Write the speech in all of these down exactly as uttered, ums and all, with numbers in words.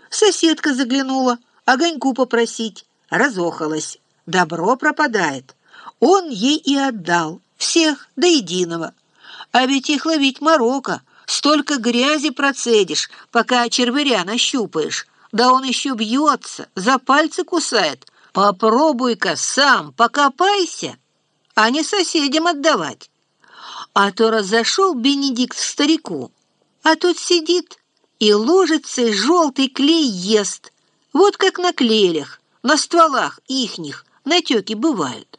Соседка заглянула, огоньку попросить, разохалась. Добро пропадает. Он ей и отдал, всех до единого. А ведь их ловить морока, столько грязи процедишь, пока червяря нащупаешь. Да он еще бьется, за пальцы кусает. Попробуй-ка сам, покопайся, а не соседям отдавать. А то разошел Бенедикт к старику, а тот сидит и ложицей желтый клей ест. Вот как на клеях, на стволах ихних натеки бывают.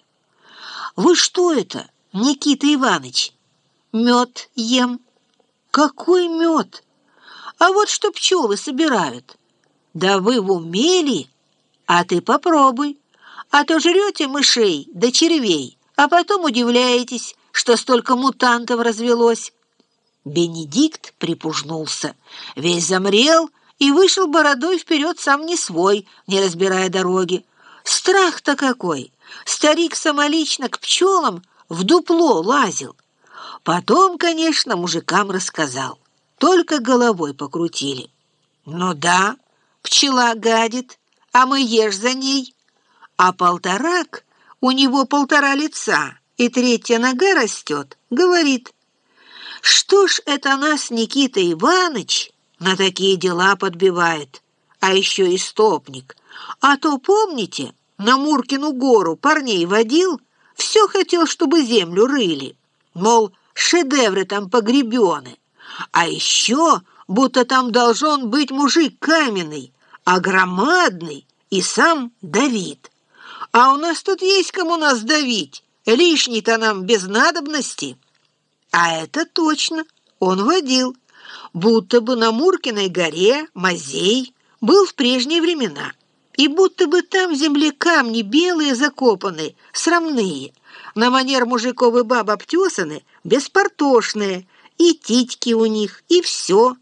Вы что это, Никита Иваныч? Мед ем. Какой мед? А вот что пчелы собирают. Да вы в уме ли? А ты попробуй. А то жрете мышей да червей, а потом удивляетесь, что столько мутантов развелось. Бенедикт припужнулся, весь замрел и вышел бородой вперед сам не свой, не разбирая дороги. Страх-то какой! Старик самолично к пчелам в дупло лазил. Потом, конечно, мужикам рассказал, только головой покрутили. Ну да, пчела гадит, а мы ешь за ней. А полторак, у него полтора лица, и третья нога растет, говорит: что ж это нас Никита Иваныч на такие дела подбивает, а еще и стопник. А то, помните, на Муркину гору парней водил, все хотел, чтобы землю рыли, мол, шедевры там погребены. А еще, будто там должен быть мужик каменный, а громадный, и сам Давид. А у нас тут есть кому нас давить, лишний-то нам без надобности. А это точно, он водил, будто бы на Муркиной горе Мазей был в прежние времена, и будто бы там в земле камни белые закопаны, срамные, на манер мужиков и баб обтесаны, беспартошные, и титьки у них, и все.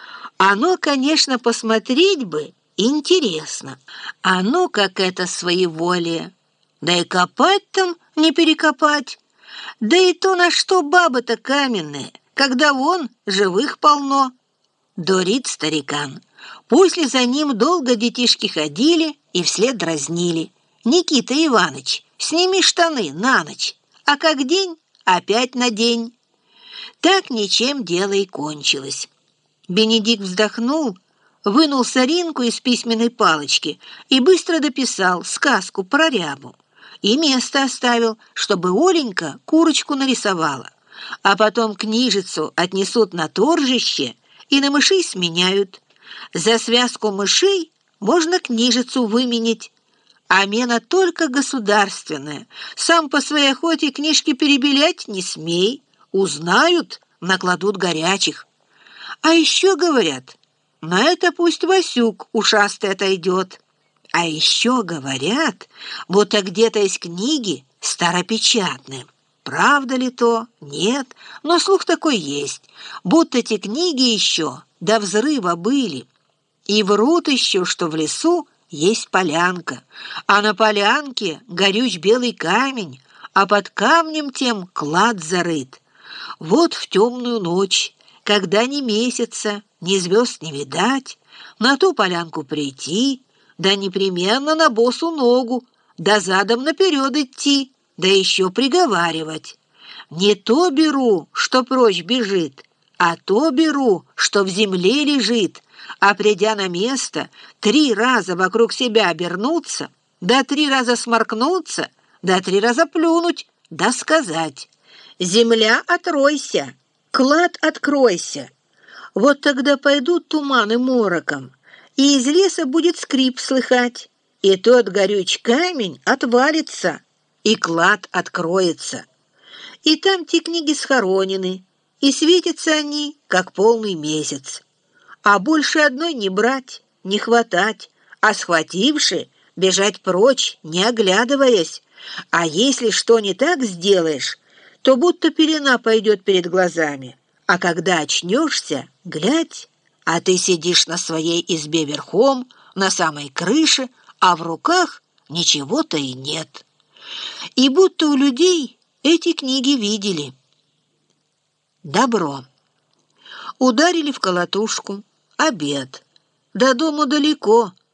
Оно, конечно, посмотреть бы интересно. Оно, как это своеволие. Да и копать там не перекопать. Да и то, на что бабы-то каменные, когда вон живых полно. Дурит старикан. После за ним долго детишки ходили и вслед дразнили. Никита Иваныч, сними штаны на ночь, а как день, опять на день. Так ничем дело и кончилось. Бенедикт вздохнул, вынул соринку из письменной палочки и быстро дописал сказку про рябу. И место оставил, чтобы Оленька курочку нарисовала. А потом книжицу отнесут на торжище и на мышей сменяют. За связку мышей можно книжицу выменить. А мена только государственная. Сам по своей охоте книжки перебелять не смей. Узнают, накладут горячих. А еще говорят, на это пусть Васюк ушастый отойдет. А еще говорят, будто где-то из книги старопечатные. Правда ли то? Нет, но слух такой есть, будто эти книги еще до взрыва были. И врут еще, что в лесу есть полянка, а на полянке горюч белый камень, а под камнем тем клад зарыт. Вот в темную ночь, когда ни месяца, ни звезд не видать, на ту полянку прийти, да непременно на босу ногу, да задом наперед идти, да еще приговаривать. Не то беру, что прочь бежит, а то беру, что в земле лежит, а придя на место, три раза вокруг себя обернуться, да три раза сморкнуться, да три раза плюнуть, да сказать: «Земля, отройся, клад откройся». Вот тогда пойдут туманы мороком, и из леса будет скрип слыхать, и тот горюч камень отвалится, и клад откроется. И там те книги схоронены, и светятся они, как полный месяц. А больше одной не брать, не хватать, а схвативши, бежать прочь, не оглядываясь. А если что не так сделаешь, то будто пелена пойдет перед глазами. А когда очнешься, глядь, а ты сидишь на своей избе верхом, на самой крыше, а в руках ничего-то и нет. И будто у людей эти книги видели. Добро. Ударили в колотушку. Обед. До дому далеко,